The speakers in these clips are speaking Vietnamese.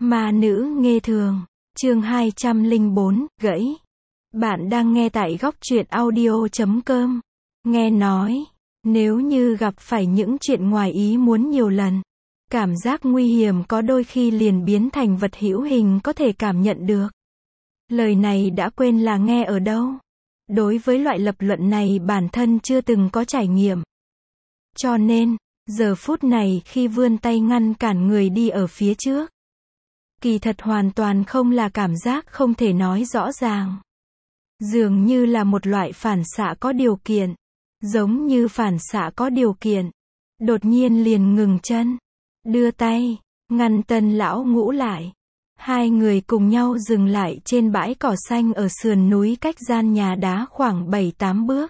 Ma nữ nghê thường, chương 204, gãy. Bạn đang nghe tại góc truyện audio.com. Nghe nói, nếu như gặp phải những chuyện ngoài ý muốn nhiều lần, cảm giác nguy hiểm có đôi khi liền biến thành vật hữu hình có thể cảm nhận được. Lời này đã quên là nghe ở đâu. Đối với loại lập luận này bản thân chưa từng có trải nghiệm. Cho nên, giờ phút này khi vươn tay ngăn cản người đi ở phía trước, kỳ thật hoàn toàn không là cảm giác không thể nói rõ ràng. Dường như là một loại phản xạ có điều kiện. Giống như phản xạ có điều kiện. Đột nhiên liền ngừng chân. Đưa tay, ngăn Tân lão ngũ lại. Hai người cùng nhau dừng lại trên bãi cỏ xanh ở sườn núi cách gian nhà đá khoảng 7-8 bước.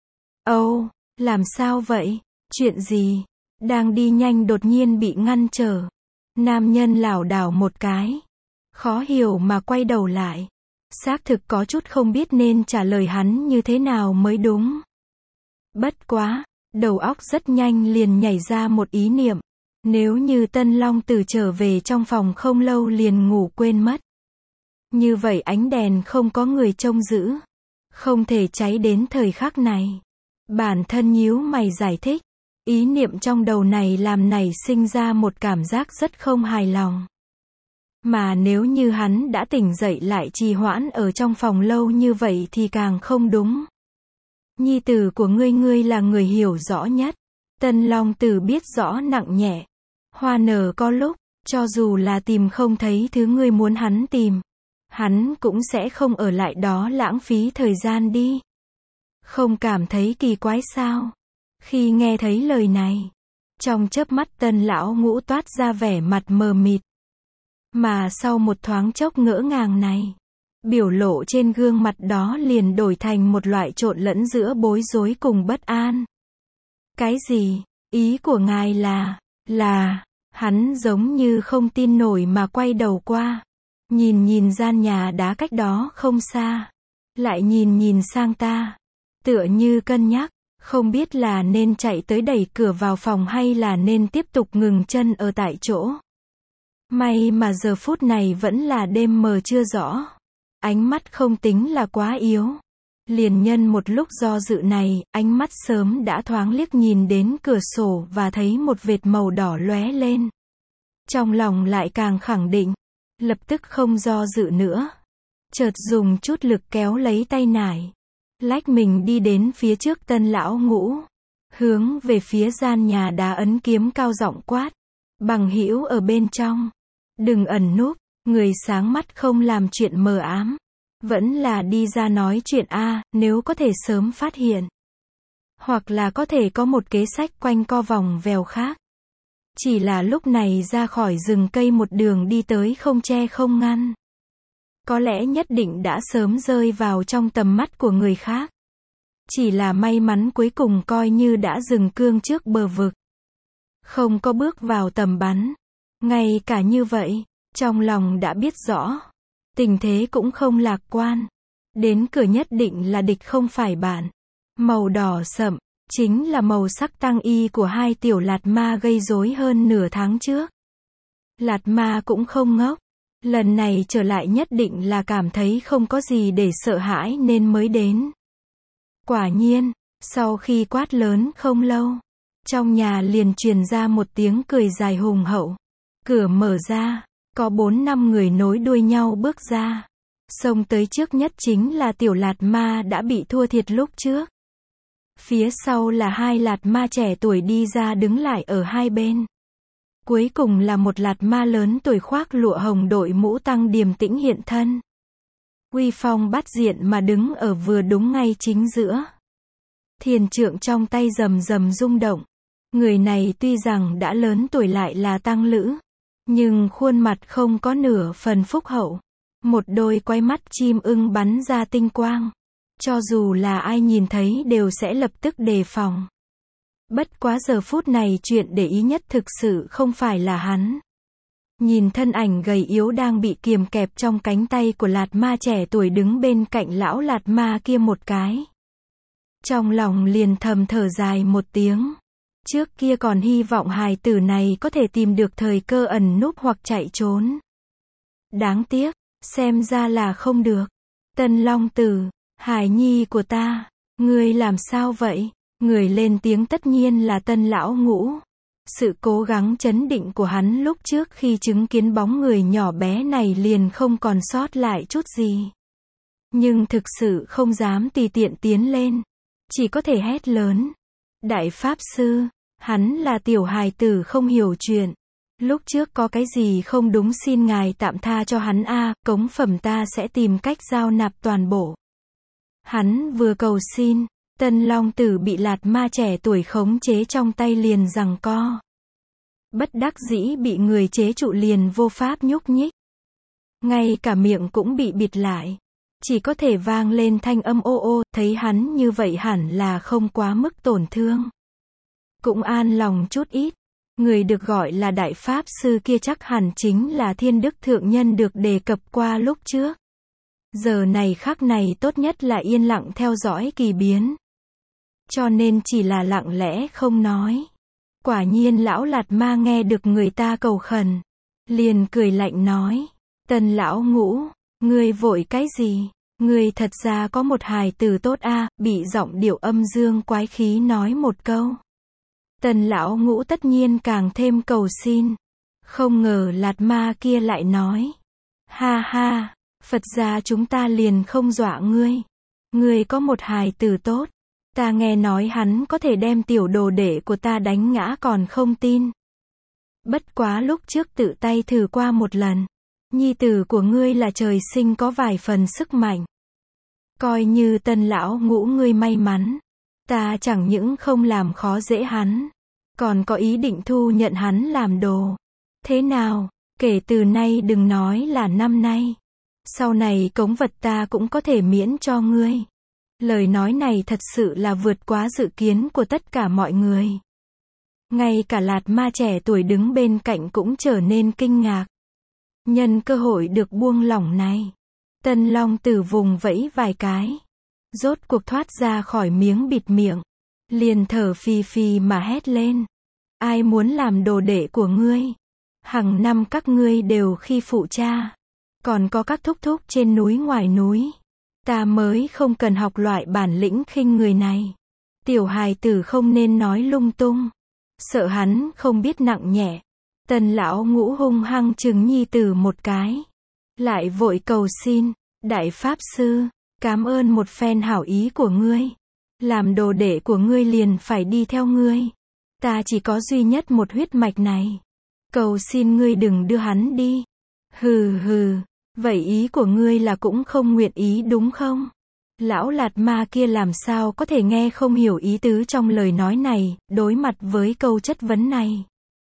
Âu, làm sao vậy? Chuyện gì? Đang đi nhanh đột nhiên bị ngăn trở. Nam nhân lảo đảo một cái. Khó hiểu mà quay đầu lại. Xác thực có chút không biết nên trả lời hắn như thế nào mới đúng. Bất quá, đầu óc rất nhanh liền nhảy ra một ý niệm. Nếu như Tân Long Tử trở về trong phòng không lâu liền ngủ quên mất. Như vậy ánh đèn không có người trông giữ. Không thể cháy đến thời khắc này. Bản thân nhíu mày giải thích. Ý niệm trong đầu này làm nảy sinh ra một cảm giác rất không hài lòng. Mà nếu như hắn đã tỉnh dậy lại trì hoãn ở trong phòng lâu như vậy thì càng không đúng. Nhi tử của ngươi là người hiểu rõ nhất. Tân Long Tử biết rõ nặng nhẹ. Hoa nở có lúc, cho dù là tìm không thấy thứ ngươi muốn hắn tìm, hắn cũng sẽ không ở lại đó lãng phí thời gian đi. Không cảm thấy kỳ quái sao? Khi nghe thấy lời này, trong chớp mắt Tân lão ngũ toát ra vẻ mặt mờ mịt. Mà sau một thoáng chốc ngỡ ngàng này, biểu lộ trên gương mặt đó liền đổi thành một loại trộn lẫn giữa bối rối cùng bất an. Cái gì? Ý của ngài là, hắn giống như không tin nổi mà quay đầu qua. Nhìn gian nhà đá cách đó không xa. Lại nhìn sang ta. Tựa như cân nhắc, không biết là nên chạy tới đẩy cửa vào phòng hay là nên tiếp tục ngừng chân ở tại chỗ. May mà giờ phút này vẫn là đêm mờ chưa rõ. Ánh mắt không tính là quá yếu. Liền nhân một lúc do dự này, ánh mắt sớm đã thoáng liếc nhìn đến cửa sổ và thấy một vệt màu đỏ lóe lên. Trong lòng lại càng khẳng định. Lập tức không do dự nữa. Chợt dùng chút lực kéo lấy tay nải. Lách mình đi đến phía trước Tân lão ngũ. Hướng về phía gian nhà đá ấn kiếm cao giọng quát. Bằng hữu ở bên trong. Đừng ẩn núp, người sáng mắt không làm chuyện mờ ám. Vẫn là đi ra nói chuyện nếu có thể sớm phát hiện. Hoặc là có thể có một kế sách quanh co vòng vèo khác. Chỉ là lúc này ra khỏi rừng cây một đường đi tới không che không ngăn. Có lẽ nhất định đã sớm rơi vào trong tầm mắt của người khác. Chỉ là may mắn cuối cùng coi như đã dừng cương trước bờ vực. Không có bước vào tầm bắn. Ngay cả như vậy, trong lòng đã biết rõ. Tình thế cũng không lạc quan. Đến cửa nhất định là địch không phải bạn. Màu đỏ sậm, chính là màu sắc tăng y của hai tiểu lạt ma gây rối hơn nửa tháng trước. Lạt ma cũng không ngốc. Lần này trở lại nhất định là cảm thấy không có gì để sợ hãi nên mới đến. Quả nhiên, sau khi quát lớn không lâu, trong nhà liền truyền ra một tiếng cười dài hùng hậu. Cửa mở ra, có 4-5 người nối đuôi nhau bước ra. Xông tới trước nhất chính là tiểu lạt ma đã bị thua thiệt lúc trước. Phía sau là hai lạt ma trẻ tuổi đi ra đứng lại ở hai bên. Cuối cùng là một lạt ma lớn tuổi khoác lụa hồng đội mũ tăng điềm tĩnh hiện thân. Uy phong bát diện mà đứng ở vừa đúng ngay chính giữa. Thiền trượng trong tay rầm rầm rung động. Người này tuy rằng đã lớn tuổi lại là tăng lữ. Nhưng khuôn mặt không có nửa phần phúc hậu. Một đôi quai mắt chim ưng bắn ra tinh quang. Cho dù là ai nhìn thấy đều sẽ lập tức đề phòng. Bất quá giờ phút này chuyện để ý nhất thực sự không phải là hắn. Nhìn thân ảnh gầy yếu đang bị kiềm kẹp trong cánh tay của lạt ma trẻ tuổi đứng bên cạnh lão lạt ma kia một cái. Trong lòng liền thầm thở dài một tiếng. Trước kia còn hy vọng hài tử này có thể tìm được thời cơ ẩn núp hoặc chạy trốn. Đáng tiếc, xem ra là không được. Tân Long Tử, hài nhi của ta, ngươi làm sao vậy? Người lên tiếng tất nhiên là Tân Lão Ngũ. Sự cố gắng trấn định của hắn lúc trước khi chứng kiến bóng người nhỏ bé này liền không còn sót lại chút gì. Nhưng thực sự không dám tùy tiện tiến lên. Chỉ có thể hét lớn. Đại Pháp Sư, hắn là tiểu hài tử không hiểu chuyện. Lúc trước có cái gì không đúng xin ngài tạm tha cho hắn a, cống phẩm ta sẽ tìm cách giao nạp toàn bộ. Hắn vừa cầu xin, Tân Long Tử bị Lạt Ma trẻ tuổi khống chế trong tay liền giằng co. Bất đắc dĩ bị người chế trụ liền vô pháp nhúc nhích. Ngay cả miệng cũng bị bịt lại. Chỉ có thể vang lên thanh âm ô ô, thấy hắn như vậy hẳn là không quá mức tổn thương. Cũng an lòng chút ít. Người được gọi là Đại Pháp Sư kia chắc hẳn chính là Thiên Đức Thượng Nhân được đề cập qua lúc trước. Giờ này khắc này tốt nhất là yên lặng theo dõi kỳ biến. Cho nên chỉ là lặng lẽ không nói. Quả nhiên lão Lạt Ma nghe được người ta cầu khẩn. Liền cười lạnh nói. Tân Lão Ngũ, ngươi vội cái gì? Ngươi thật ra có một hài tử tốt a, bị giọng điệu âm dương quái khí nói một câu. Tân Lão Ngũ tất nhiên càng thêm cầu xin. Không ngờ Lạt Ma kia lại nói. Ha ha, Phật gia chúng ta liền không dọa ngươi. Ngươi có một hài tử tốt. Ta nghe nói hắn có thể đem tiểu đồ đệ của ta đánh ngã còn không tin. Bất quá lúc trước tự tay thử qua một lần. Nhi tử của ngươi là trời sinh có vài phần sức mạnh. Coi như Tân Lão Ngũ ngươi may mắn. Ta chẳng những không làm khó dễ hắn. Còn có ý định thu nhận hắn làm đồ. Thế nào, kể từ nay đừng nói là năm nay. Sau này cống vật ta cũng có thể miễn cho ngươi. Lời nói này thật sự là vượt quá dự kiến của tất cả mọi người. Ngay cả Lạt Ma trẻ tuổi đứng bên cạnh cũng trở nên kinh ngạc. Nhân cơ hội được buông lỏng này. Tân Long Tử vùng vẫy vài cái. Rốt cuộc thoát ra khỏi miếng bịt miệng. Liền thở phì phì mà hét lên. Ai muốn làm đồ đệ của ngươi? Hằng năm các ngươi đều khi phụ cha. Còn có các thúc thúc trên núi ngoài núi. Ta mới không cần học loại bản lĩnh khinh người này. Tiểu hài tử không nên nói lung tung. Sợ hắn không biết nặng nhẹ. Tân Lão Ngũ hung hăng trừng nhi tử một cái. Lại vội cầu xin. Đại Pháp Sư, cảm ơn một phen hảo ý của ngươi. Làm đồ đệ của ngươi liền phải đi theo ngươi. Ta chỉ có duy nhất một huyết mạch này. Cầu xin ngươi đừng đưa hắn đi. Hừ hừ, vậy ý của ngươi là cũng không nguyện ý đúng không? Lão Lạt Ma kia làm sao có thể nghe không hiểu ý tứ trong lời nói này, đối mặt với câu chất vấn này.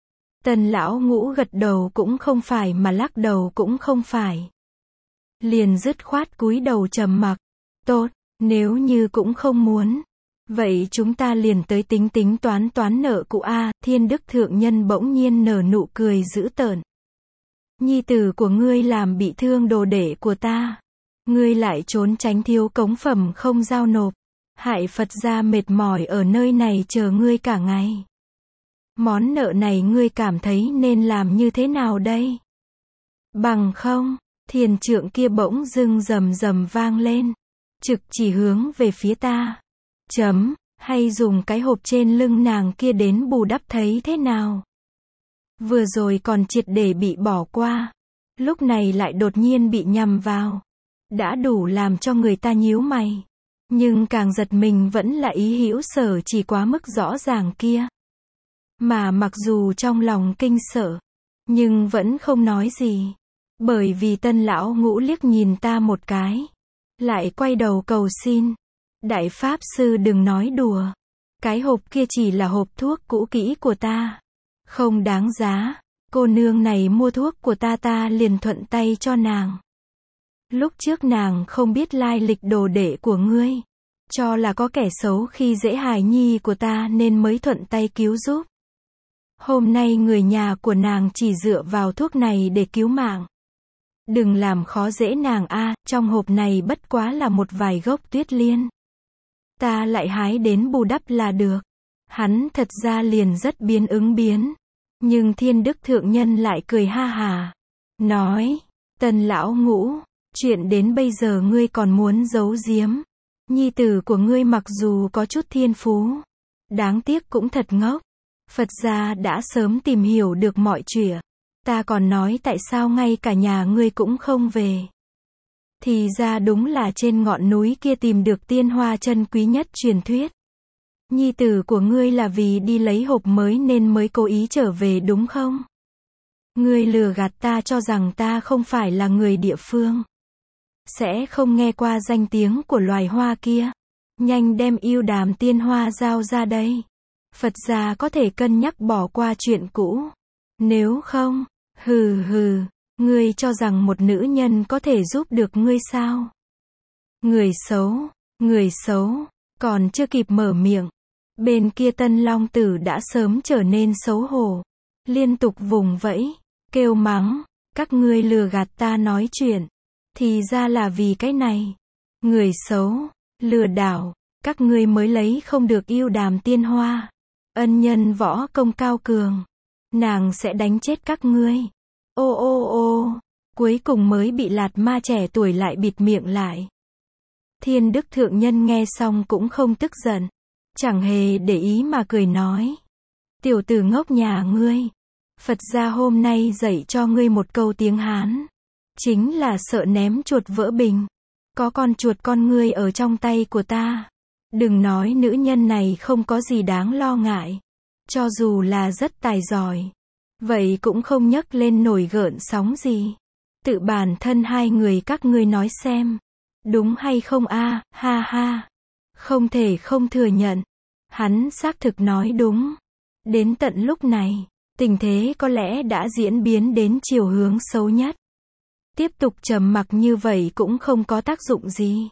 Tân Lão Ngũ gật đầu cũng không phải mà lắc đầu cũng không phải. Liền dứt khoát cúi đầu trầm mặc. Tốt, nếu như cũng không muốn. Vậy chúng ta liền tới tính toán nợ cũ a. Thiên Đức Thượng Nhân bỗng nhiên nở nụ cười dữ tợn. Nhi tử của ngươi làm bị thương đồ đệ của ta. Ngươi lại trốn tránh thiếu cống phẩm không giao nộp. Hại Phật gia mệt mỏi ở nơi này chờ ngươi cả ngày. Món nợ này ngươi cảm thấy nên làm như thế nào đây? Bằng không, thiền trượng kia bỗng dưng rầm rầm vang lên. Trực chỉ hướng về phía ta. Hay dùng cái hộp trên lưng nàng kia đến bù đắp thấy thế nào? Vừa rồi còn triệt để bị bỏ qua. Lúc này lại đột nhiên bị nhằm vào. Đã đủ làm cho người ta nhíu mày. Nhưng càng giật mình vẫn là ý hữu sở chỉ quá mức rõ ràng kia. Mà mặc dù trong lòng kinh sợ, nhưng vẫn không nói gì. Bởi vì Tân Lão Ngũ liếc nhìn ta một cái. Lại quay đầu cầu xin. Đại Pháp Sư đừng nói đùa. Cái hộp kia chỉ là hộp thuốc cũ kỹ của ta. Không đáng giá. Cô nương này mua thuốc của ta liền thuận tay cho nàng. Lúc trước nàng không biết lai lịch đồ đệ của ngươi. Cho là có kẻ xấu khi dễ hài nhi của ta nên mới thuận tay cứu giúp. Hôm nay người nhà của nàng chỉ dựa vào thuốc này để cứu mạng. Đừng làm khó dễ nàng a, trong hộp này bất quá là một vài gốc tuyết liên. Ta lại hái đến bù đắp là được. Hắn thật ra liền rất biến. Nhưng Thiên Đức Thượng Nhân lại cười ha hà. Nói, Tân lão ngũ, chuyện đến bây giờ ngươi còn muốn giấu giếm. Nhi tử của ngươi mặc dù có chút thiên phú, đáng tiếc cũng thật ngốc. Phật gia đã sớm tìm hiểu được mọi chuyện. Ta còn nói tại sao ngay cả nhà ngươi cũng không về. Thì ra đúng là trên ngọn núi kia tìm được tiên hoa chân quý nhất truyền thuyết. Nhi tử của ngươi là vì đi lấy hộp mới nên mới cố ý trở về đúng không? Ngươi lừa gạt ta cho rằng ta không phải là người địa phương. Sẽ không nghe qua danh tiếng của loài hoa kia. Nhanh đem yêu đàm tiên hoa giao ra đây. Phật gia có thể cân nhắc bỏ qua chuyện cũ. Nếu không, hừ hừ, ngươi cho rằng một nữ nhân có thể giúp được ngươi sao? Người xấu, còn chưa kịp mở miệng. Bên kia Tân Long Tử đã sớm trở nên xấu hổ. Liên tục vùng vẫy, kêu mắng, các ngươi lừa gạt ta nói chuyện. Thì ra là vì cái này. Người xấu, lừa đảo, các ngươi mới lấy không được yêu đàm tiên hoa. Ân nhân võ công cao cường. Nàng sẽ đánh chết các ngươi. Ô ô ô, cuối cùng mới bị Lạt Ma trẻ tuổi lại bịt miệng lại. Thiên Đức Thượng Nhân nghe xong cũng không tức giận. Chẳng hề để ý mà cười nói. Tiểu tử ngốc nhà ngươi. Phật gia hôm nay dạy cho ngươi một câu tiếng Hán. Chính là sợ ném chuột vỡ bình. Có con chuột con ngươi ở trong tay của ta. Đừng nói nữ nhân này không có gì đáng lo ngại. Cho dù là rất tài giỏi. Vậy cũng không nhấc lên nổi gợn sóng gì. Tự bản thân hai người các ngươi nói xem. Đúng hay không a, ha ha. Không thể không thừa nhận. Hắn xác thực nói đúng. Đến tận lúc này, tình thế có lẽ đã diễn biến đến chiều hướng xấu nhất. Tiếp tục trầm mặc như vậy cũng không có tác dụng gì.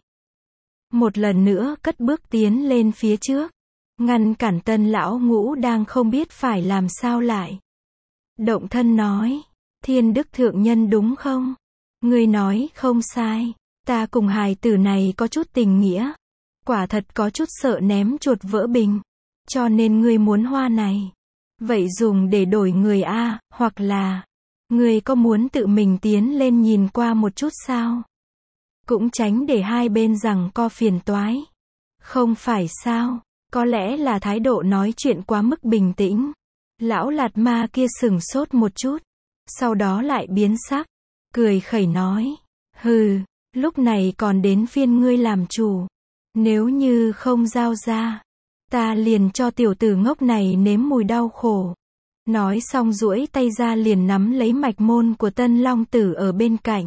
Một lần nữa cất bước tiến lên phía trước. Ngăn cản Tân lão ngũ đang không biết phải làm sao lại. Động thân nói. Thiên Đức Thượng Nhân đúng không? Ngươi nói không sai. Ta cùng hài tử này có chút tình nghĩa. Quả thật có chút sợ ném chuột vỡ bình. Cho nên ngươi muốn hoa này. Vậy dùng để đổi người a, hoặc là ngươi có muốn tự mình tiến lên nhìn qua một chút sao? Cũng tránh để hai bên giằng co phiền toái. Không phải sao? Có lẽ là thái độ nói chuyện quá mức bình tĩnh. Lão Lạt Ma kia sửng sốt một chút. Sau đó lại biến sắc. Cười khẩy nói. Hừ, lúc này còn đến phiên ngươi làm chủ. Nếu như không giao ra, ta liền cho tiểu tử ngốc này nếm mùi đau khổ. Nói xong duỗi tay ra liền nắm lấy mạch môn của Tân Long Tử ở bên cạnh.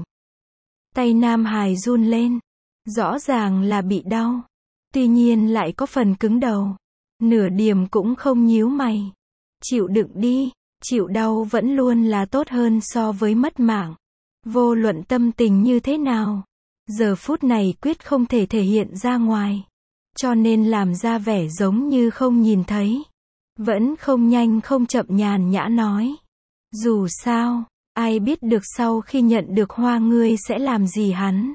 Tay Nam Hải run lên. Rõ ràng là bị đau. Tuy nhiên lại có phần cứng đầu. Nửa điểm cũng không nhíu mày. Chịu đựng đi. Chịu đau vẫn luôn là tốt hơn so với mất mạng. Vô luận tâm tình như thế nào. Giờ phút này quyết không thể thể hiện ra ngoài. Cho nên làm ra vẻ giống như không nhìn thấy. Vẫn không nhanh không chậm nhàn nhã nói. Dù sao, ai biết được sau khi nhận được hoa ngươi sẽ làm gì hắn.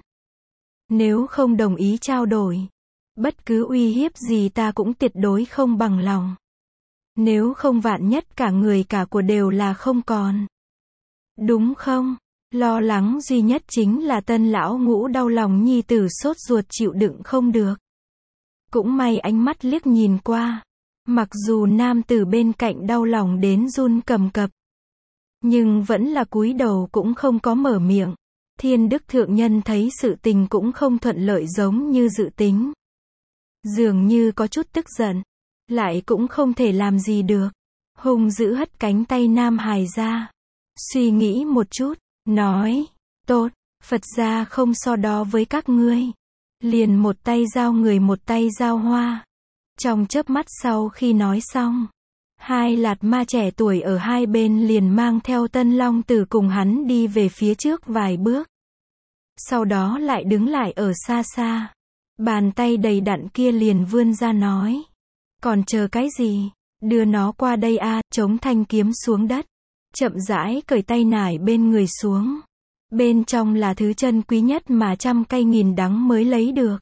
Nếu không đồng ý trao đổi. Bất cứ uy hiếp gì ta cũng tuyệt đối không bằng lòng. Nếu không vạn nhất cả người cả của đều là không còn. Đúng không? Lo lắng duy nhất chính là Tân lão ngũ đau lòng nhi tử sốt ruột chịu đựng không được. Cũng may ánh mắt liếc nhìn qua. Mặc dù nam tử bên cạnh đau lòng đến run cầm cập. Nhưng vẫn là cúi đầu cũng không có mở miệng. Thiên Đức Thượng Nhân thấy sự tình cũng không thuận lợi giống như dự tính. Dường như có chút tức giận. Lại cũng không thể làm gì được. Hung dữ hất cánh tay Nam Hải ra. Suy nghĩ một chút. Nói. Tốt. Phật gia không so đo với các ngươi. Liền một tay giao người một tay giao hoa. Trong chớp mắt sau khi nói xong. Hai Lạt Ma trẻ tuổi ở hai bên liền mang theo Tân Long Tử cùng hắn đi về phía trước vài bước. Sau đó lại đứng lại ở xa xa. Bàn tay đầy đặn kia liền vươn ra nói. Còn chờ cái gì? Đưa nó qua đây a, chống thanh kiếm xuống đất. Chậm rãi cởi tay nải bên người xuống. Bên trong là thứ chân quý nhất mà trăm cây nghìn đắng mới lấy được.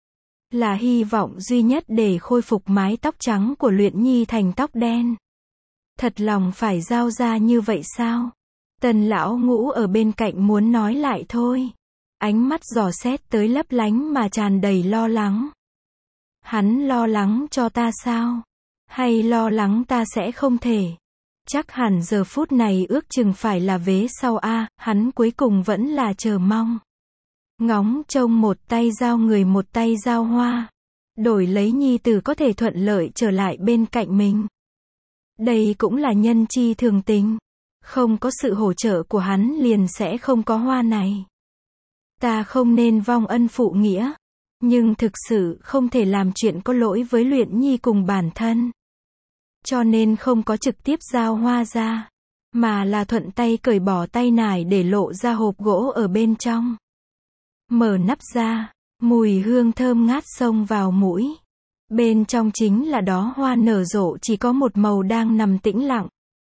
Là hy vọng duy nhất để khôi phục mái tóc trắng của Luyện Nhi thành tóc đen. Thật lòng phải giao ra như vậy sao? Tần lão ngũ ở bên cạnh muốn nói lại thôi. Ánh mắt dò xét tới lấp lánh mà tràn đầy lo lắng. Hắn lo lắng cho ta sao? Hay lo lắng ta sẽ không thể? Chắc hẳn giờ phút này ước chừng phải là vế sau a, hắn cuối cùng vẫn là chờ mong. Ngóng trông một tay giao người một tay giao hoa. Đổi lấy nhi tử có thể thuận lợi trở lại bên cạnh mình. Đây cũng là nhân chi thường tình. Không có sự hỗ trợ của hắn liền sẽ không có hoa này. Ta không nên vong ân phụ nghĩa. Nhưng thực sự không thể làm chuyện có lỗi với Luyện Nhi cùng bản thân. Cho nên không có trực tiếp giao hoa ra. Mà là thuận tay cởi bỏ tay nải để lộ ra hộp gỗ ở bên trong. Mở nắp ra. Mùi hương thơm ngát xông vào mũi. Bên trong chính là đóa hoa nở rộ chỉ có một màu đang nằm tĩnh lặng.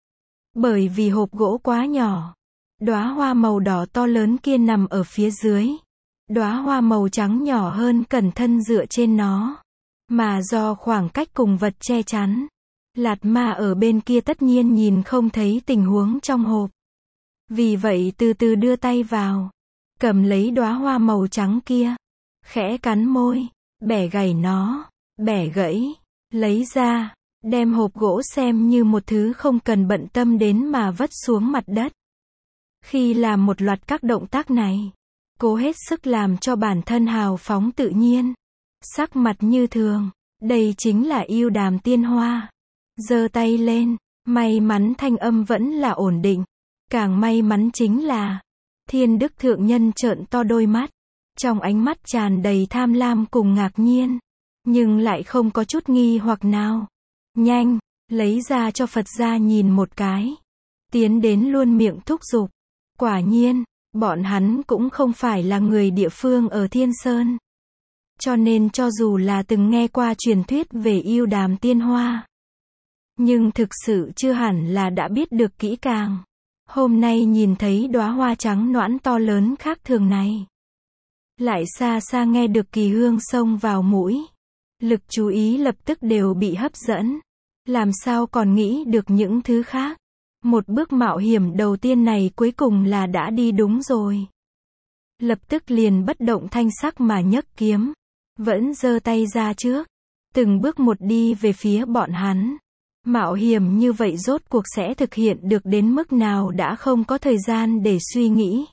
Bởi vì hộp gỗ quá nhỏ. Đóa hoa màu đỏ to lớn kia nằm ở phía dưới. Đóa hoa màu trắng nhỏ hơn cẩn thân dựa trên nó. Mà do khoảng cách cùng vật che chắn. Lạt Ma ở bên kia tất nhiên nhìn không thấy tình huống trong hộp. Vì vậy từ từ đưa tay vào. Cầm lấy đóa hoa màu trắng kia. Khẽ cắn môi. Bẻ gãy nó. Bẻ gãy. Lấy ra. Đem hộp gỗ xem như một thứ không cần bận tâm đến mà vứt xuống mặt đất. Khi làm một loạt các động tác này. Cố hết sức làm cho bản thân hào phóng tự nhiên. Sắc mặt như thường. Đây chính là yêu đàm tiên hoa. Giơ tay lên. May mắn thanh âm vẫn là ổn định. Càng may mắn chính là. Thiên Đức Thượng Nhân trợn to đôi mắt. Trong ánh mắt tràn đầy tham lam cùng ngạc nhiên. Nhưng lại không có chút nghi hoặc nào. Nhanh. Lấy ra cho Phật gia nhìn một cái. Tiến đến luôn miệng thúc giục. Quả nhiên. Bọn hắn cũng không phải là người địa phương ở Thiên Sơn. Cho nên cho dù là từng nghe qua truyền thuyết về yêu đàm tiên hoa. Nhưng thực sự chưa hẳn là đã biết được kỹ càng. Hôm nay nhìn thấy đóa hoa trắng nõn to lớn khác thường này. Lại xa xa nghe được kỳ hương xông vào mũi. Lực chú ý lập tức đều bị hấp dẫn. Làm sao còn nghĩ được những thứ khác. Một bước mạo hiểm đầu tiên này cuối cùng là đã đi đúng rồi. Lập tức liền bất động thanh sắc mà nhấc kiếm. Vẫn giơ tay ra trước. Từng bước một đi về phía bọn hắn. Mạo hiểm như vậy rốt cuộc sẽ thực hiện được đến mức nào đã không có thời gian để suy nghĩ.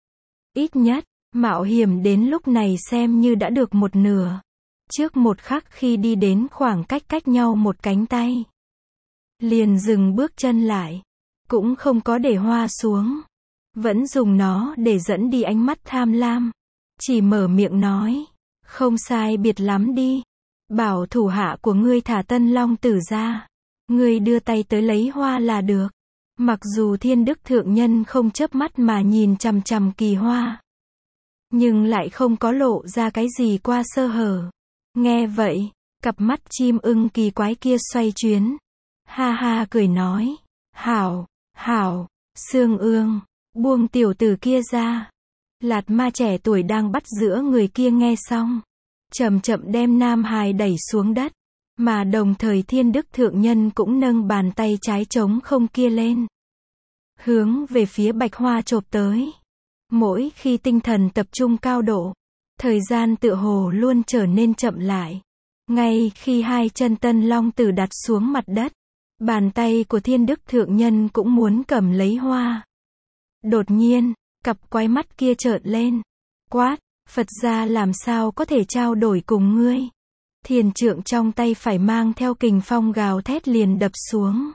Ít nhất, mạo hiểm đến lúc này xem như đã được một nửa. Trước một khắc khi đi đến khoảng cách nhau một cánh tay. Liền dừng bước chân lại. Cũng không có để hoa xuống. Vẫn dùng nó để dẫn đi ánh mắt tham lam. Chỉ mở miệng nói. Không sai biệt lắm đi. Bảo thủ hạ của ngươi thả Tân Long Tử ra. Ngươi đưa tay tới lấy hoa là được. Mặc dù Thiên Đức Thượng Nhân không chớp mắt mà nhìn chằm chằm kỳ hoa. Nhưng lại không có lộ ra cái gì qua sơ hở. Nghe vậy, cặp mắt chim ưng kỳ quái kia xoay chuyến. Ha ha cười nói. Hảo, hảo, Sương Ương, buông tiểu tử kia ra. Lạt Ma trẻ tuổi đang bắt giữa người kia nghe xong. Chậm chậm đem Nam Hài đẩy xuống đất. Mà đồng thời Thiên Đức Thượng Nhân cũng nâng bàn tay trái trống không kia lên. Hướng về phía bạch hoa chộp tới. Mỗi khi tinh thần tập trung cao độ. Thời gian tựa hồ luôn trở nên chậm lại. Ngay khi hai chân Tân Long Tử đặt xuống mặt đất. Bàn tay của Thiên Đức Thượng Nhân cũng muốn cầm lấy hoa. Đột nhiên, cặp quái mắt kia trợn lên. Quát, Phật gia làm sao có thể trao đổi cùng ngươi. Thiền trượng trong tay phải mang theo kình phong gào thét liền đập xuống.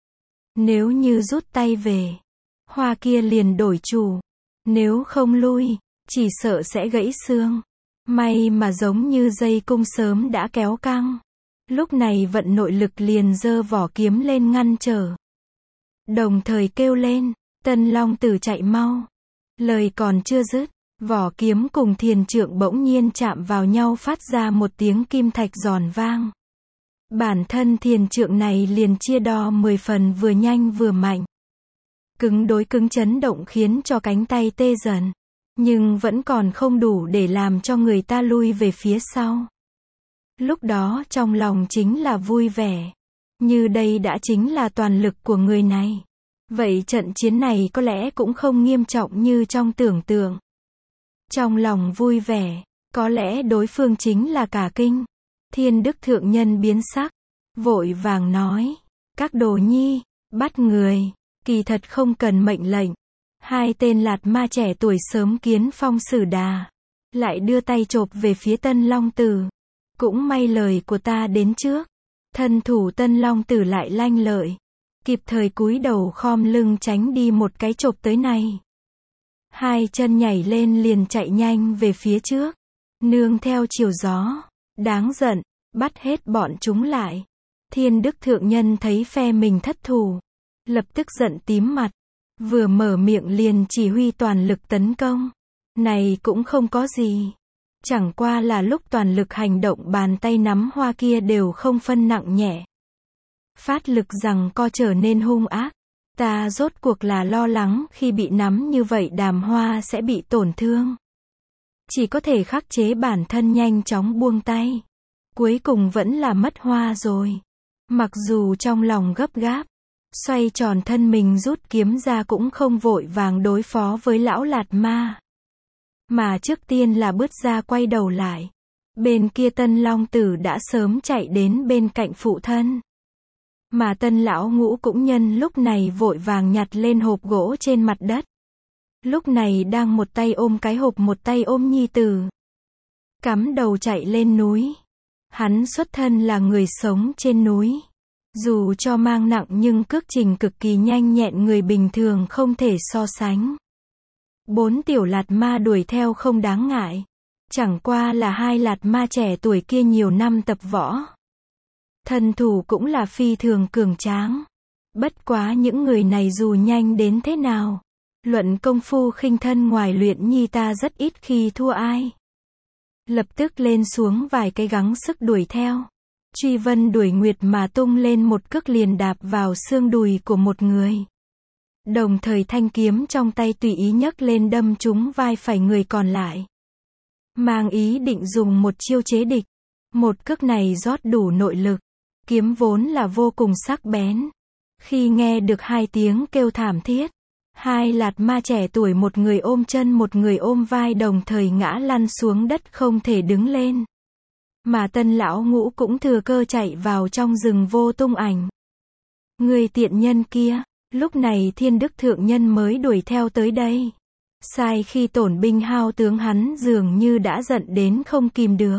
Nếu như rút tay về, hoa kia liền đổi chủ. Nếu không lui, chỉ sợ sẽ gãy xương. May mà giống như dây cung sớm đã kéo căng. Lúc này vận nội lực liền giơ vỏ kiếm lên ngăn trở. Đồng thời kêu lên, Tân Long Tử chạy mau. Lời còn chưa dứt, vỏ kiếm cùng thiền trượng bỗng nhiên chạm vào nhau phát ra một tiếng kim thạch giòn vang. Bản thân thiền trượng này liền chia đo 10 phần vừa nhanh vừa mạnh. Cứng đối cứng chấn động khiến cho cánh tay tê dần. Nhưng vẫn còn không đủ để làm cho người ta lui về phía sau. Lúc đó trong lòng chính là vui vẻ. Như đây đã chính là toàn lực của người này. Vậy trận chiến này có lẽ cũng không nghiêm trọng như trong tưởng tượng. Trong lòng vui vẻ, có lẽ đối phương chính là cả kinh. Thiên Đức Thượng Nhân biến sắc, vội vàng nói, các đồ nhi, bắt người, kỳ thật không cần mệnh lệnh. Hai tên lạt ma trẻ tuổi sớm kiến phong sử đà, lại đưa tay chộp về phía Tân Long Tử. Cũng may lời của ta đến trước, thân thủ Tân Long Tử lại lanh lợi, kịp thời cúi đầu khom lưng tránh đi một cái chộp tới này. Hai chân nhảy lên liền chạy nhanh về phía trước, nương theo chiều gió. Đáng giận, bắt hết bọn chúng lại. Thiên Đức Thượng Nhân thấy phe mình thất thủ, lập tức giận tím mặt, vừa mở miệng liền chỉ huy toàn lực tấn công. Này cũng không có gì, chẳng qua là lúc toàn lực hành động bàn tay nắm hoa kia đều không phân nặng nhẹ. Phát lực rằng co trở nên hung ác. Ta rốt cuộc là lo lắng khi bị nắm như vậy đàm hoa sẽ bị tổn thương. Chỉ có thể khắc chế bản thân nhanh chóng buông tay. Cuối cùng vẫn là mất hoa rồi. Mặc dù trong lòng gấp gáp, xoay tròn thân mình rút kiếm ra cũng không vội vàng đối phó với lão lạt ma. Mà trước tiên là bước ra quay đầu lại. Bên kia Tân Long Tử đã sớm chạy đến bên cạnh phụ thân. Mà Tân lão ngũ cũng nhân lúc này vội vàng nhặt lên hộp gỗ trên mặt đất. Lúc này đang một tay ôm cái hộp một tay ôm nhi tử. Cắm đầu chạy lên núi. Hắn xuất thân là người sống trên núi. Dù cho mang nặng nhưng cước trình cực kỳ nhanh nhẹn người bình thường không thể so sánh. 4 tiểu lạt ma đuổi theo không đáng ngại. Chẳng qua là hai lạt ma trẻ tuổi kia nhiều năm tập võ. Thân thủ cũng là phi thường cường tráng. Bất quá những người này dù nhanh đến thế nào, luận công phu khinh thân ngoài luyện nhi ta rất ít khi thua ai. Lập tức lên xuống vài cái gắng sức đuổi theo. Truy vân đuổi nguyệt mà tung lên một cước liền đạp vào xương đùi của một người. Đồng thời thanh kiếm trong tay tùy ý nhấc lên đâm trúng vai phải người còn lại. Mang ý định dùng một chiêu chế địch. Một cước này rót đủ nội lực. Kiếm vốn là vô cùng sắc bén. Khi nghe được hai tiếng kêu thảm thiết, hai lạt ma trẻ tuổi một người ôm chân một người ôm vai đồng thời ngã lăn xuống đất không thể đứng lên. Mà Tân lão ngũ cũng thừa cơ chạy vào trong rừng vô tung ảnh. Người tiện nhân kia, lúc này Thiên Đức Thượng Nhân mới đuổi theo tới đây. Sai khi tổn binh hao tướng hắn dường như đã giận đến không kìm được.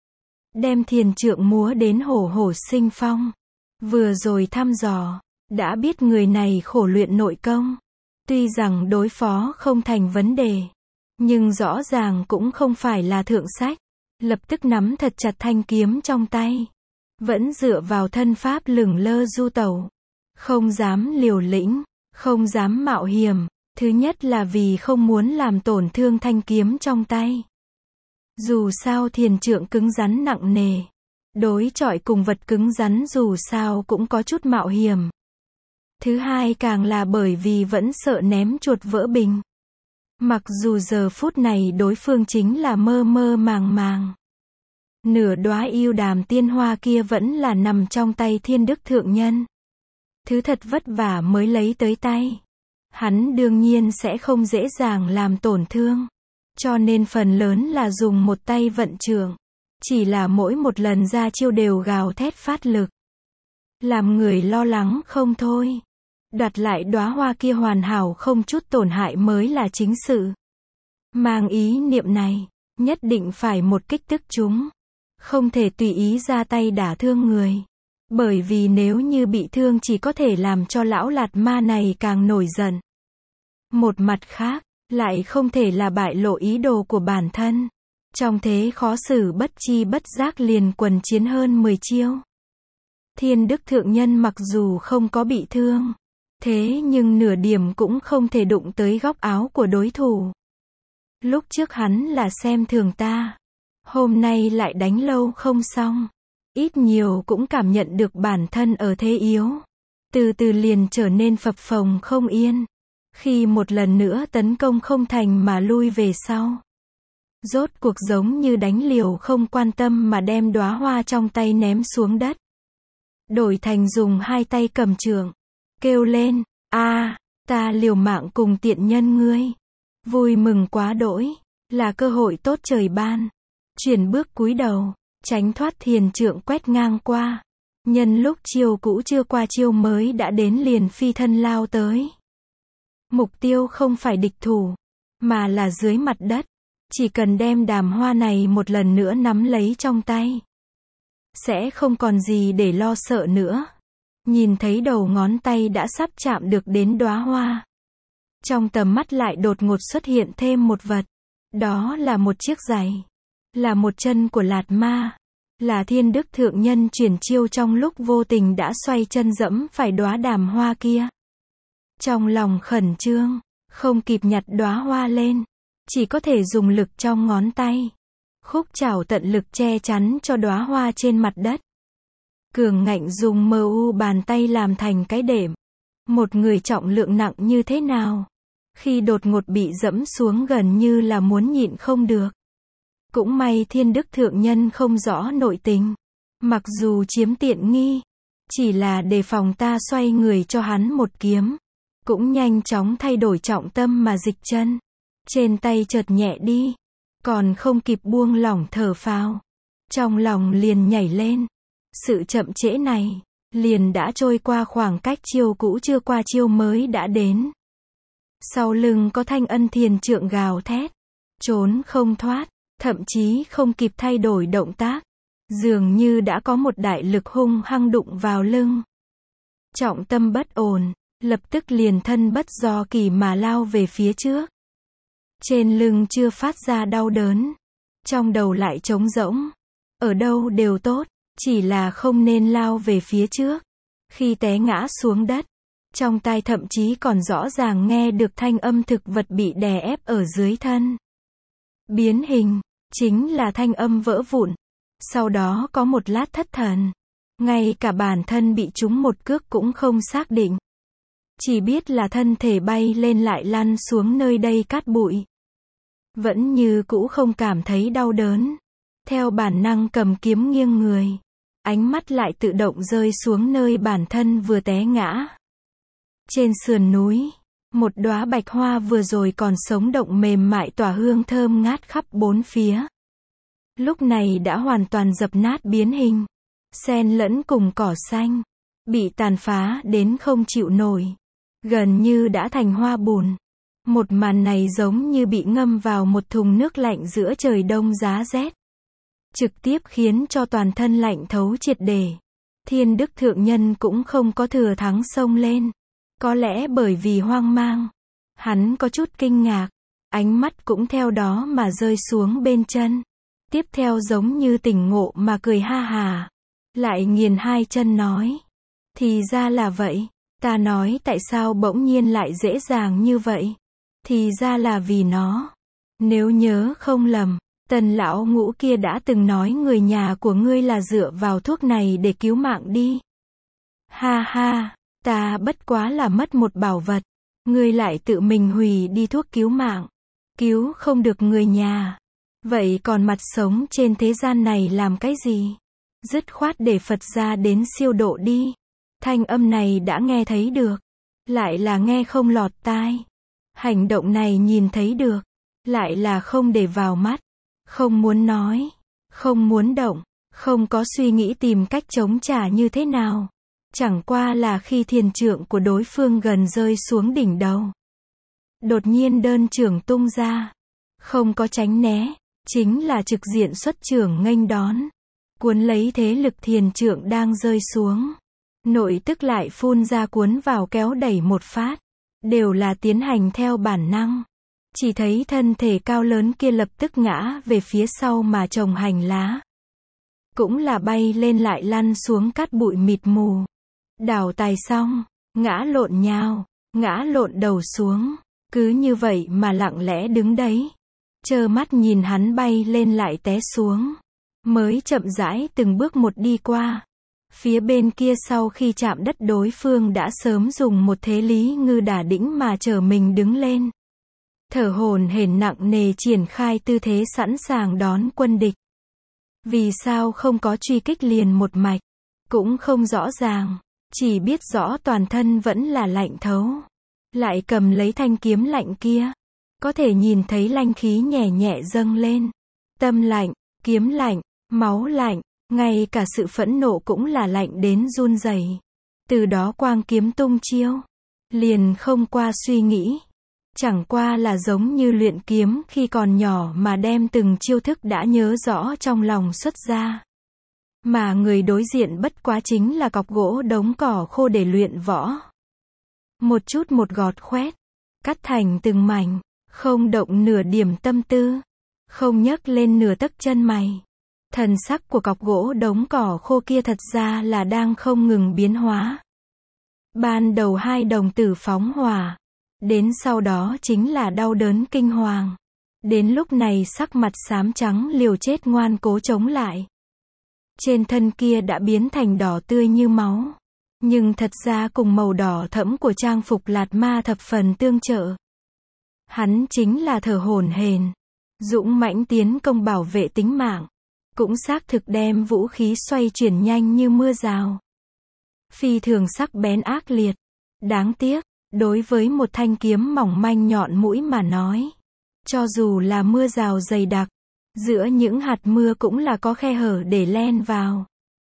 Đem thiền trượng múa đến hổ hổ sinh phong. Vừa rồi thăm dò, đã biết người này khổ luyện nội công. Tuy rằng đối phó không thành vấn đề, nhưng rõ ràng cũng không phải là thượng sách. Lập tức nắm thật chặt thanh kiếm trong tay. Vẫn dựa vào thân pháp lửng lơ du tẩu. Không dám liều lĩnh, không dám mạo hiểm. Thứ nhất là vì không muốn làm tổn thương thanh kiếm trong tay. Dù sao thiền trượng cứng rắn nặng nề. Đối chọi cùng vật cứng rắn dù sao cũng có chút mạo hiểm. Thứ hai càng là bởi vì vẫn sợ ném chuột vỡ bình. Mặc dù giờ phút này đối phương chính là mơ mơ màng màng. Nửa đóa yêu đàm tiên hoa kia vẫn là nằm trong tay Thiên Đức Thượng Nhân. Thứ thật vất vả mới lấy tới tay. Hắn đương nhiên sẽ không dễ dàng làm tổn thương. Cho nên phần lớn là dùng một tay vận trượng. Chỉ là mỗi một lần ra chiêu đều gào thét phát lực. Làm người lo lắng không thôi. Đoạt lại đóa hoa kia hoàn hảo không chút tổn hại mới là chính sự. Mang ý niệm này, nhất định phải một kích tức chúng. Không thể tùy ý ra tay đả thương người. Bởi vì nếu như bị thương chỉ có thể làm cho lão lạt ma này càng nổi giận. Một mặt khác, lại không thể là bại lộ ý đồ của bản thân. Trong thế khó xử bất chi bất giác liền quần chiến hơn 10 chiêu. Thiên Đức Thượng Nhân mặc dù không có bị thương, thế nhưng nửa điểm cũng không thể đụng tới góc áo của đối thủ. Lúc trước hắn là xem thường ta. Hôm nay lại đánh lâu không xong. Ít nhiều cũng cảm nhận được bản thân ở thế yếu. Từ từ liền trở nên phập phồng không yên. Khi một lần nữa tấn công không thành mà lui về sau. Rốt cuộc giống như đánh liều không quan tâm mà đem đóa hoa trong tay ném xuống đất. Đổi thành dùng hai tay cầm trượng. Kêu lên, a Ta liều mạng cùng tiện nhân ngươi. Vui mừng quá đỗi, là cơ hội tốt trời ban. Chuyển bước cúi đầu, tránh thoát thiền trượng quét ngang qua. Nhân lúc chiêu cũ chưa qua chiêu mới đã đến liền phi thân lao tới. Mục tiêu không phải địch thủ, mà là dưới mặt đất. Chỉ cần đem đàm hoa này một lần nữa nắm lấy trong tay, sẽ không còn gì để lo sợ nữa. Nhìn thấy đầu ngón tay đã sắp chạm được đến đóa hoa. Trong tầm mắt lại đột ngột xuất hiện thêm một vật. Đó là một chiếc giày. Là một chân của Lạt Ma. Là Thiên Đức Thượng Nhân chuyển chiêu trong lúc vô tình đã xoay chân dẫm phải đóa đàm hoa kia. Trong lòng khẩn trương, không kịp nhặt đóa hoa lên. Chỉ có thể dùng lực trong ngón tay. Khúc chảo tận lực che chắn cho đóa hoa trên mặt đất. Cường ngạnh dùng mu bàn tay làm thành cái đệm. Một người trọng lượng nặng như thế nào? Khi đột ngột bị dẫm xuống gần như là muốn nhịn không được. Cũng may Thiên Đức Thượng Nhân không rõ nội tình. Mặc dù chiếm tiện nghi, chỉ là đề phòng ta xoay người cho hắn một kiếm. Cũng nhanh chóng thay đổi trọng tâm mà dịch chân. Trên tay chợt nhẹ đi. Còn không kịp buông lỏng thở phào. Trong lòng liền nhảy lên. Sự chậm trễ này, liền đã trôi qua khoảng cách chiêu cũ chưa qua chiêu mới đã đến. Sau lưng có thanh ân thiền trượng gào thét. Trốn không thoát, thậm chí không kịp thay đổi động tác. Dường như đã có một đại lực hung hăng đụng vào lưng. Trọng tâm bất ổn, lập tức liền thân bất do kỳ mà lao về phía trước. Trên lưng chưa phát ra đau đớn. Trong đầu lại trống rỗng. Ở đâu đều tốt. Chỉ là không nên lao về phía trước. Khi té ngã xuống đất, trong tai thậm chí còn rõ ràng nghe được thanh âm thực vật bị đè ép ở dưới thân. Biến hình, chính là thanh âm vỡ vụn. Sau đó có một lát thất thần. Ngay cả bản thân bị trúng một cước cũng không xác định. Chỉ biết là thân thể bay lên lại lăn xuống nơi đây cát bụi. Vẫn như cũ không cảm thấy đau đớn. Theo bản năng cầm kiếm nghiêng người. Ánh mắt lại tự động rơi xuống nơi bản thân vừa té ngã. Trên sườn núi, một đóa bạch hoa vừa rồi còn sống động mềm mại tỏa hương thơm ngát khắp bốn phía. Lúc này đã hoàn toàn dập nát biến hình. Xen lẫn cùng cỏ xanh. Bị tàn phá đến không chịu nổi. Gần như đã thành hoa bùn. Một màn này giống như bị ngâm vào một thùng nước lạnh giữa trời đông giá rét. Trực tiếp khiến cho toàn thân lạnh thấu triệt để. Thiên Đức Thượng Nhân cũng không có thừa thắng xông lên. Có lẽ bởi vì hoang mang. Hắn có chút kinh ngạc. Ánh mắt cũng theo đó mà rơi xuống bên chân. Tiếp theo giống như tỉnh ngộ mà cười ha hà. Lại nghiền hai chân nói. Thì ra là vậy. Ta nói tại sao bỗng nhiên lại dễ dàng như vậy. Thì ra là vì nó. Nếu nhớ không lầm. Tần lão ngũ kia đã từng nói người nhà của ngươi là dựa vào thuốc này để cứu mạng đi. Ha ha, ta bất quá là mất một bảo vật. Ngươi lại tự mình hủy đi thuốc cứu mạng. Cứu không được người nhà. Vậy còn mặt sống trên thế gian này làm cái gì? Dứt khoát để Phật ra đến siêu độ đi. Thanh âm này đã nghe thấy được. Lại là nghe không lọt tai. Hành động này nhìn thấy được. Lại là không để vào mắt. Không muốn nói, không muốn động, không có suy nghĩ tìm cách chống trả như thế nào. Chẳng qua là khi thiền trượng của đối phương gần rơi xuống đỉnh đầu. Đột nhiên đơn trưởng tung ra. Không có tránh né, chính là trực diện xuất trưởng nghênh đón. Cuốn lấy thế lực thiền trượng đang rơi xuống. Nội tức lại phun ra cuốn vào kéo đẩy một phát. Đều là tiến hành theo bản năng. Chỉ thấy thân thể cao lớn kia lập tức ngã về phía sau mà trồng hành lá. Cũng là bay lên lại lăn xuống cát bụi mịt mù. Đảo tài xong, ngã lộn nhào, ngã lộn đầu xuống. Cứ như vậy mà lặng lẽ đứng đấy. Trơ mắt nhìn hắn bay lên lại té xuống. Mới chậm rãi từng bước một đi qua. Phía bên kia sau khi chạm đất đối phương đã sớm dùng một thế lý ngư đả đĩnh mà trở mình đứng lên. Thở hổn hển nặng nề triển khai tư thế sẵn sàng đón quân địch. Vì sao không có truy kích liền một mạch? Cũng không rõ ràng. Chỉ biết rõ toàn thân vẫn là lạnh thấu. lại cầm lấy thanh kiếm lạnh kia. Có thể nhìn thấy lanh khí nhẹ nhẹ dâng lên. Tâm lạnh, kiếm lạnh, máu lạnh, ngay cả sự phẫn nộ cũng là lạnh đến run rẩy. Từ đó quang kiếm tung chiêu, liền không qua suy nghĩ. Chẳng qua là giống như luyện kiếm khi còn nhỏ mà đem từng chiêu thức đã nhớ rõ trong lòng xuất ra. Mà người đối diện bất quá chính là cọc gỗ đống cỏ khô để luyện võ. Một chút một gọt khoét, cắt thành từng mảnh, không động nửa điểm tâm tư, không nhấc lên nửa tấc chân mày. Thần sắc của cọc gỗ đống cỏ khô kia thật ra là đang không ngừng biến hóa. Ban đầu hai đồng tử phóng hỏa, đến sau đó chính là đau đớn kinh hoàng. Đến lúc này sắc mặt xám trắng liều chết ngoan cố chống lại. Trên thân kia đã biến thành đỏ tươi như máu. Nhưng thật ra cùng màu đỏ thẫm của trang phục Lạt Ma thập phần tương trợ. Hắn chính là thở hổn hển, dũng mãnh tiến công bảo vệ tính mạng. Cũng xác thực đem vũ khí xoay chuyển nhanh như mưa rào. Phi thường sắc bén ác liệt. Đáng tiếc, đối với một thanh kiếm mỏng manh nhọn mũi mà nói. Cho dù là mưa rào dày đặc, giữa những hạt mưa cũng là có khe hở để len vào.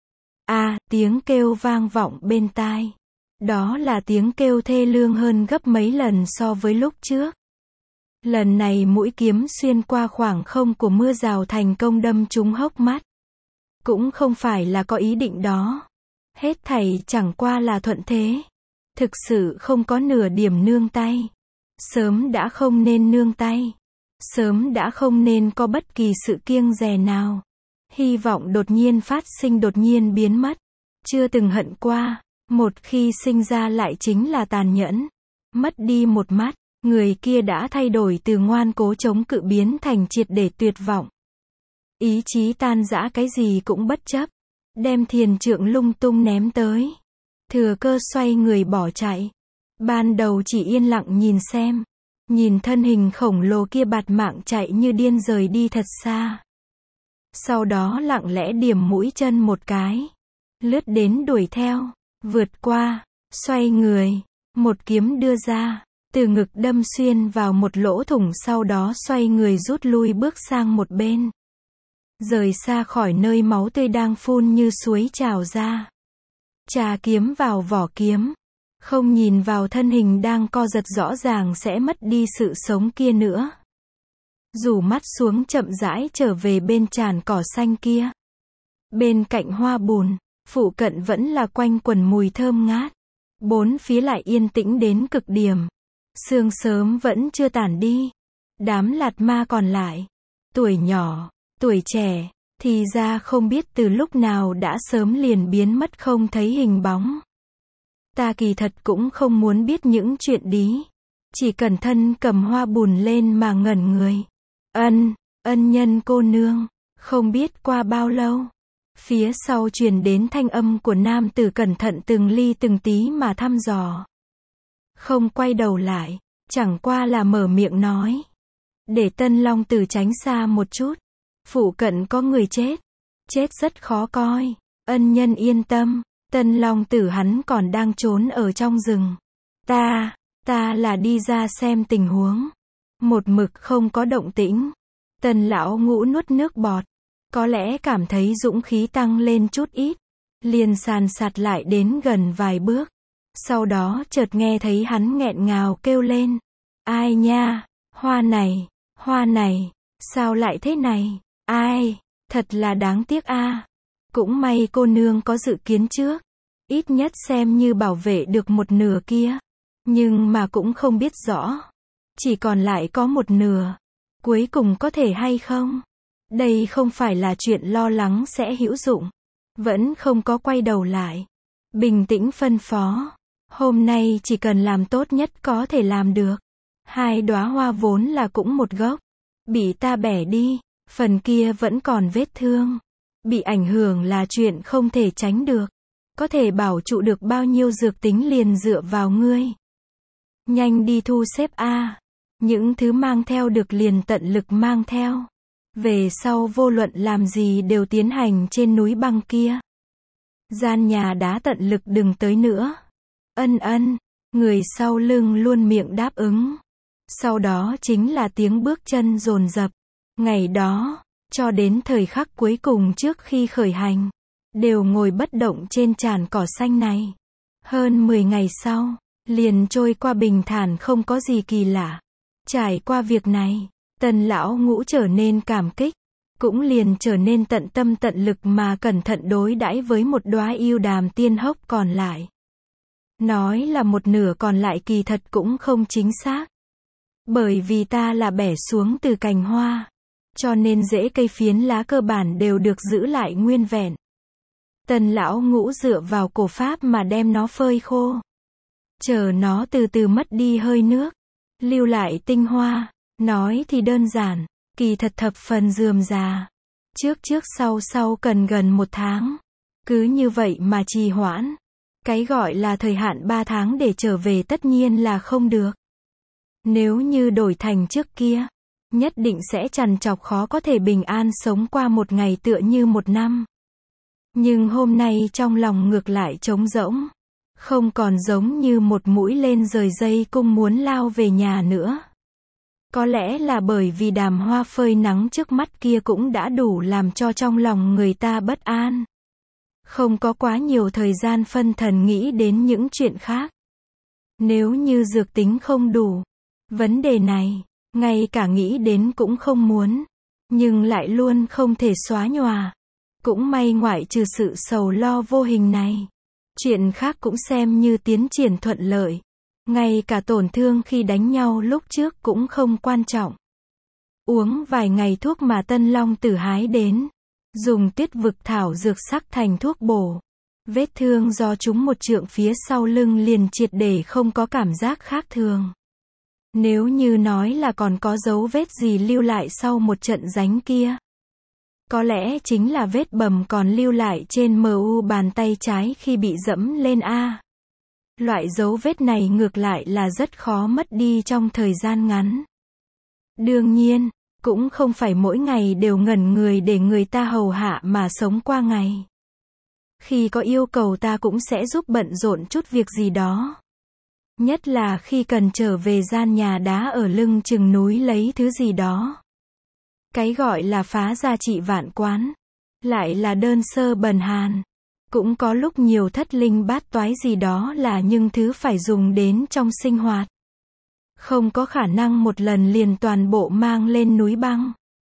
Tiếng kêu vang vọng bên tai. Đó là tiếng kêu thê lương hơn gấp mấy lần so với lúc trước. Lần này mũi kiếm xuyên qua khoảng không của mưa rào thành công đâm trúng hốc mắt. Cũng không phải là có ý định đó. Hết thảy chẳng qua là thuận thế. Thực sự không có nửa điểm nương tay. Sớm đã không nên nương tay. Sớm đã không nên có bất kỳ sự kiêng dè nào. Hy vọng đột nhiên phát sinh đột nhiên biến mất. Chưa từng hận qua. Một khi sinh ra lại chính là tàn nhẫn. Mất đi một mắt. Người kia đã thay đổi từ ngoan cố chống cự biến thành triệt để tuyệt vọng. Ý chí tan rã cái gì cũng bất chấp. Đem thiền trượng lung tung ném tới. Thừa cơ xoay người bỏ chạy. Ban đầu chỉ yên lặng nhìn xem. Nhìn thân hình khổng lồ kia bạt mạng chạy như điên rời đi thật xa. Sau đó lặng lẽ điểm mũi chân một cái. Lướt đến đuổi theo. Vượt qua. Xoay người. Một kiếm đưa ra. Từ ngực đâm xuyên vào một lỗ thủng, sau đó xoay người rút lui bước sang một bên. Rời xa khỏi nơi máu tươi đang phun như suối trào ra. Chà kiếm vào vỏ kiếm. Không nhìn vào thân hình đang co giật rõ ràng sẽ mất đi sự sống kia nữa. Rủ mắt xuống chậm rãi trở về bên tràn cỏ xanh kia. Bên cạnh hoa bùn, phụ cận vẫn là quanh quẩn mùi thơm ngát. Bốn phía lại yên tĩnh đến cực điểm. Sương sớm vẫn chưa tản đi. Đám Lạt Ma còn lại, tuổi nhỏ, tuổi trẻ, thì ra không biết từ lúc nào đã sớm liền biến mất không thấy hình bóng. Ta kỳ thật cũng không muốn biết những chuyện đí. Chỉ cần thân cầm hoa bùn lên mà ngẩn người. Ân nhân cô nương. Không biết qua bao lâu, phía sau truyền đến thanh âm của nam tử cẩn thận từng ly từng tí mà thăm dò. Không quay đầu lại, chẳng qua là mở miệng nói. Để Tân Long Tử tránh xa một chút. Phụ cận có người chết. Chết rất khó coi. Ân nhân yên tâm. Tân Long Tử hắn còn đang trốn ở trong rừng. Ta là đi ra xem tình huống. Một mực không có động tĩnh. Tần lão ngũ nuốt nước bọt. Có lẽ cảm thấy dũng khí tăng lên chút ít. Liền sàn sạt lại đến gần vài bước. Sau đó chợt nghe thấy hắn nghẹn ngào kêu lên. Ai nha, hoa này, sao lại thế này, ai, thật là đáng tiếc a. Cũng may cô nương có dự kiến trước. Ít nhất xem như bảo vệ được một nửa kia. Nhưng mà cũng không biết rõ. Chỉ còn lại có một nửa. Cuối cùng có thể hay không? Đây không phải là chuyện lo lắng sẽ hữu dụng. Vẫn không có quay đầu lại. Bình tĩnh phân phó. Hôm nay chỉ cần làm tốt nhất có thể làm được. 2 đóa hoa vốn là cũng một gốc. Bị ta bẻ đi. Phần kia vẫn còn vết thương. Bị ảnh hưởng là chuyện không thể tránh được. Có thể bảo trụ được bao nhiêu dược tính liền dựa vào ngươi. Nhanh đi thu xếp a. Những thứ mang theo được liền tận lực mang theo. Về sau vô luận làm gì đều tiến hành trên núi băng kia. Gian nhà đá tận lực đừng tới nữa. Người sau lưng luôn miệng đáp ứng. Sau đó chính là tiếng bước chân dồn dập. Ngày đó, cho đến thời khắc cuối cùng trước khi khởi hành, đều ngồi bất động trên tràn cỏ xanh này. Hơn 10 ngày sau, liền trôi qua bình thản không có gì kỳ lạ. Trải qua việc này, Tần lão ngũ trở nên cảm kích, cũng liền trở nên tận tâm tận lực mà cẩn thận đối đãi với một đóa yêu đàm tiên hốc còn lại. Nói là một nửa còn lại kỳ thật cũng không chính xác. Bởi vì ta là bẻ xuống từ cành hoa, cho nên rễ cây phiến lá cơ bản đều được giữ lại nguyên vẹn. Tần lão ngũ dựa vào cổ pháp mà đem nó phơi khô. Chờ nó từ từ mất đi hơi nước, lưu lại tinh hoa. Nói thì đơn giản, kỳ thật thập phần rườm rà. Trước sau cần gần 1 tháng. Cứ như vậy mà trì hoãn. Cái gọi là thời hạn 3 tháng để trở về tất nhiên là không được. Nếu như đổi thành trước kia, nhất định sẽ trằn trọc khó có thể bình an sống qua một ngày tựa như 1 năm. Nhưng hôm nay trong lòng ngược lại trống rỗng. Không còn giống như một mũi lên rời dây cung muốn lao về nhà nữa. Có lẽ là bởi vì đàm hoa phơi nắng trước mắt kia cũng đã đủ làm cho trong lòng người ta bất an. Không có quá nhiều thời gian phân thần nghĩ đến những chuyện khác. Nếu như dược tính không đủ, vấn đề này, ngay cả nghĩ đến cũng không muốn, nhưng lại luôn không thể xóa nhòa. Cũng may ngoại trừ sự sầu lo vô hình này, chuyện khác cũng xem như tiến triển thuận lợi. Ngay cả tổn thương khi đánh nhau lúc trước cũng không quan trọng. Uống vài ngày thuốc mà Tân Long Tử hái đến, dùng tuyết vực thảo dược sắc thành thuốc bổ. Vết thương do trúng một trượng phía sau lưng liền triệt để không có cảm giác khác thường. Nếu như nói là còn có dấu vết gì lưu lại sau một trận đánh kia, có lẽ chính là vết bầm còn lưu lại trên mu bàn tay trái khi bị dẫm lên a. Loại dấu vết này ngược lại là rất khó mất đi trong thời gian ngắn. Đương nhiên, cũng không phải mỗi ngày đều ngẩn người để người ta hầu hạ mà sống qua ngày. Khi có yêu cầu ta cũng sẽ giúp bận rộn chút việc gì đó. Nhất là khi cần trở về gian nhà đá ở lưng chừng núi lấy thứ gì đó. Cái gọi là phá gia trị vạn quán, lại là đơn sơ bần hàn. Cũng có lúc nhiều thất linh bát toái gì đó là những thứ phải dùng đến trong sinh hoạt. Không có khả năng một lần liền toàn bộ mang lên núi băng.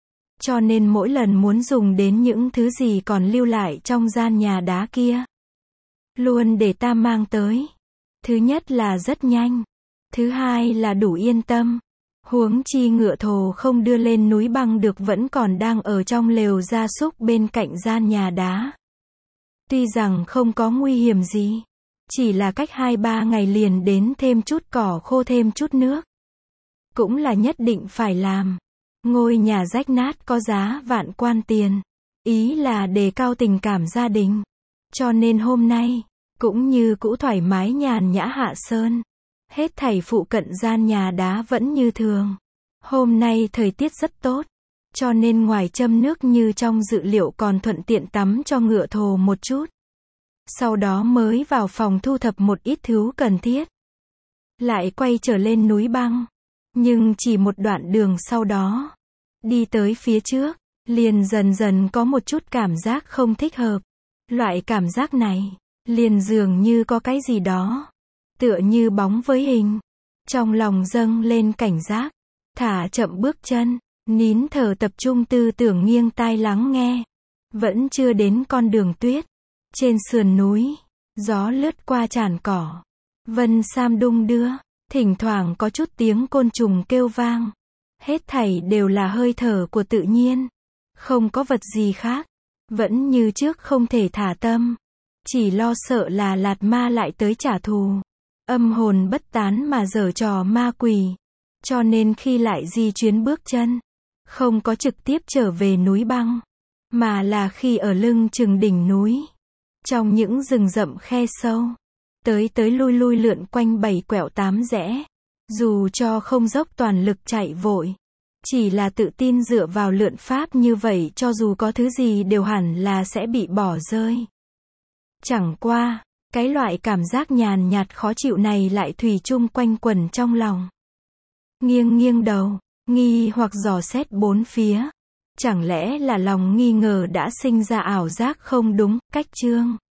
Cho nên mỗi lần muốn dùng đến những thứ gì còn lưu lại trong gian nhà đá kia, luôn để ta mang tới. Thứ nhất là rất nhanh. Thứ hai là đủ yên tâm. Huống chi ngựa thồ không đưa lên núi băng được vẫn còn đang ở trong lều gia súc bên cạnh gian nhà đá. Tuy rằng không có nguy hiểm gì, chỉ là cách 2-3 ngày liền đến thêm chút cỏ khô thêm chút nước. Cũng là nhất định phải làm. Ngôi nhà rách nát có giá vạn quan tiền. Ý là đề cao tình cảm gia đình. Cho nên hôm nay, cũng như cũ thoải mái nhàn nhã hạ sơn. Hết thảy phụ cận gian nhà đá vẫn như thường. Hôm nay thời tiết rất tốt. Cho nên ngoài châm nước như trong dự liệu còn thuận tiện tắm cho ngựa thồ một chút. Sau đó mới vào phòng thu thập một ít thứ cần thiết. Lại quay trở lên núi băng. Nhưng chỉ một đoạn đường sau đó, đi tới phía trước, liền dần dần có một chút cảm giác không thích hợp. Loại cảm giác này, liền dường như có cái gì đó, tựa như bóng với hình. Trong lòng dâng lên cảnh giác, thả chậm bước chân, nín thở tập trung tư tưởng nghiêng tai lắng nghe. Vẫn chưa đến con đường tuyết. Trên sườn núi, gió lướt qua tràn cỏ. Vân sam đung đưa, thỉnh thoảng có chút tiếng côn trùng kêu vang. Hết thảy đều là hơi thở của tự nhiên. Không có vật gì khác. Vẫn như trước không thể thả tâm. Chỉ lo sợ là Lạt Ma lại tới trả thù. Âm hồn bất tán mà giở trò ma quỷ. Cho nên khi lại di chuyến bước chân, không có trực tiếp trở về núi băng, mà là khi ở lưng chừng đỉnh núi. Trong những rừng rậm khe sâu, tới lui lui lượn quanh 7 quẹo 8 rẽ. Dù cho không dốc toàn lực chạy vội, chỉ là tự tin dựa vào lượn pháp như vậy cho dù có thứ gì đều hẳn là sẽ bị bỏ rơi. Chẳng qua, Cái loại cảm giác nhàn nhạt khó chịu này lại thủy chung quanh quẩn trong lòng. Nghiêng nghiêng đầu, nghi hoặc dò xét bốn phía. Chẳng lẽ là lòng nghi ngờ đã sinh ra ảo giác không đúng, cách Trương